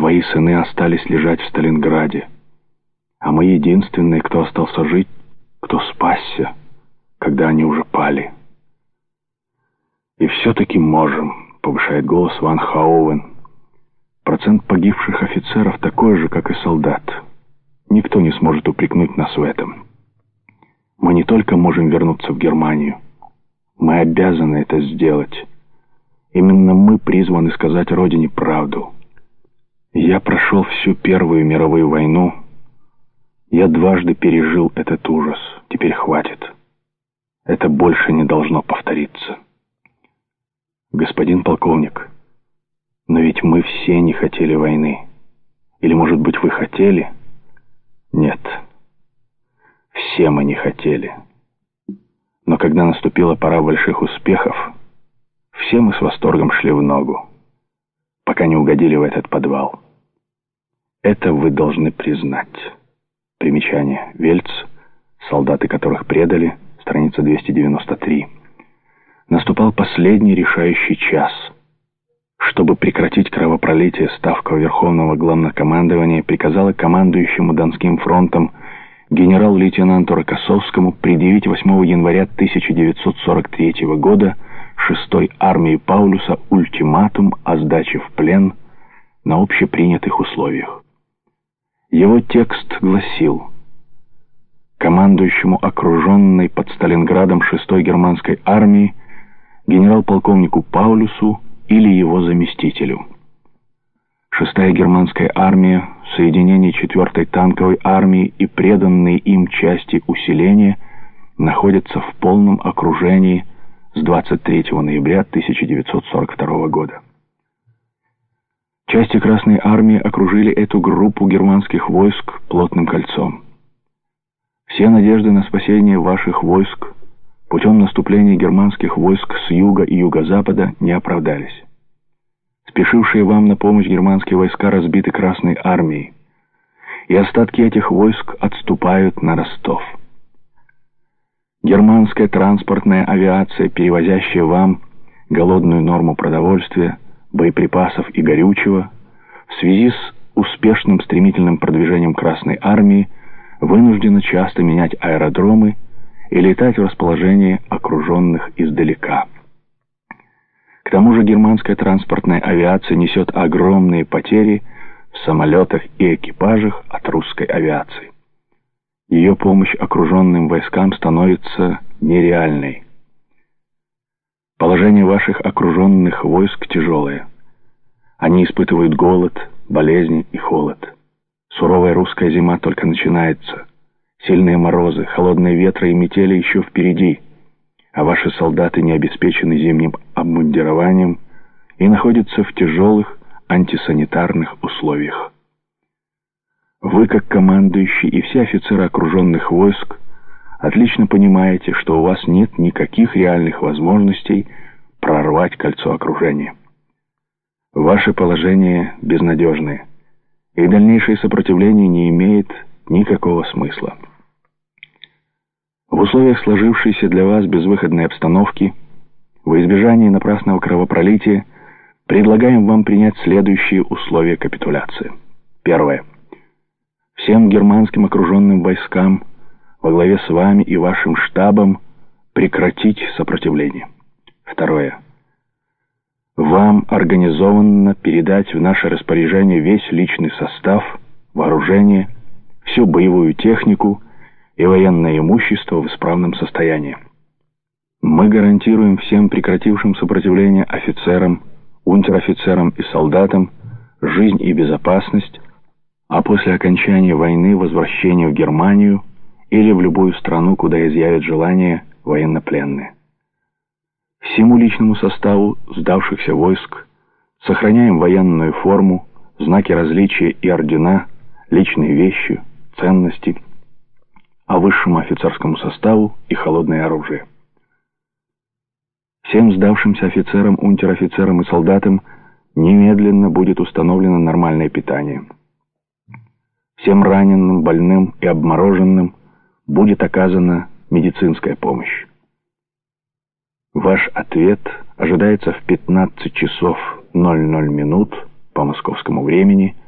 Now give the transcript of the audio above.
Твои сыны остались лежать в Сталинграде, а мы единственные, кто остался жить, кто спасся, когда они уже пали. И все-таки можем, повышает голос Ван Хоувен. Процент погибших офицеров такой же, как и солдат. Никто не сможет упрекнуть нас в этом. Мы не только можем вернуться в Германию, мы обязаны это сделать. Именно мы призваны сказать Родине правду. Я прошел всю Первую мировую войну. Я дважды пережил этот ужас. Теперь хватит. Это больше не должно повториться. Господин полковник, но ведь мы все не хотели войны. Или, может быть, вы хотели? Нет. Все мы не хотели. Но когда наступила пора больших успехов, все мы с восторгом шли в ногу, пока не угодили в этот подвал. Это вы должны признать. Примечание. Вельц, солдаты которых предали, страница 293. Наступал последний решающий час. Чтобы прекратить кровопролитие, Ставка Верховного Главнокомандования приказала командующему Донским фронтом генерал-лейтенанту Рокоссовскому предъявить 8 января 1943 года 6-й армии Паулюса ультиматум о сдаче в плен на общепринятых условиях. Его текст гласил: командующему окруженной под Сталинградом 6-й германской армии генерал-полковнику Паулюсу или его заместителю. 6-я германская армия, соединение 4-й танковой армии и преданные им части усиления находятся в полном окружении с 23 ноября 1942 года. Части Красной армии окружили эту группу германских войск плотным кольцом. Все надежды на спасение ваших войск путем наступления германских войск с юга и юго-запада не оправдались. Спешившие вам на помощь германские войска разбиты Красной армией, и остатки этих войск отступают на Ростов. Германская транспортная авиация, перевозящая вам голодную норму продовольствия, боеприпасов и горючего, в связи с успешным стремительным продвижением Красной армии, вынуждена часто менять аэродромы и летать в расположении окруженных издалека. К тому же германская транспортная авиация несет огромные потери в самолетах и экипажах от русской авиации. Ее помощь окруженным войскам становится нереальной. Положение ваших окруженных войск тяжелое. Они испытывают голод, болезни и холод. Суровая русская зима только начинается. Сильные морозы, холодные ветры и метели еще впереди, а ваши солдаты не обеспечены зимним обмундированием и находятся в тяжелых антисанитарных условиях. Вы, как командующий, и все офицеры окруженных войск отлично понимаете, что у вас нет никаких реальных возможностей прорвать кольцо окружения. Ваше положение безнадежное, и дальнейшее сопротивление не имеет никакого смысла. В условиях сложившейся для вас безвыходной обстановки, во избежание напрасного кровопролития, предлагаем вам принять следующие условия капитуляции. Первое. Всем германским окруженным войскам во главе с вами и вашим штабом прекратить сопротивление. Второе. Вам организованно передать в наше распоряжение весь личный состав, вооружение, всю боевую технику и военное имущество в исправном состоянии. Мы гарантируем всем прекратившим сопротивление офицерам, унтер-офицерам и солдатам жизнь и безопасность, а после окончания войны возвращение в Германию или в любую страну, куда изъявят желание военнопленные. Всему личному составу сдавшихся войск сохраняем военную форму, знаки различия и ордена, личные вещи, ценности, а высшему офицерскому составу и холодное оружие. Всем сдавшимся офицерам, унтер-офицерам и солдатам немедленно будет установлено нормальное питание. Всем раненым, больным и обмороженным будет оказана медицинская помощь. Ваш ответ ожидается в 15 часов 00 минут по московскому времени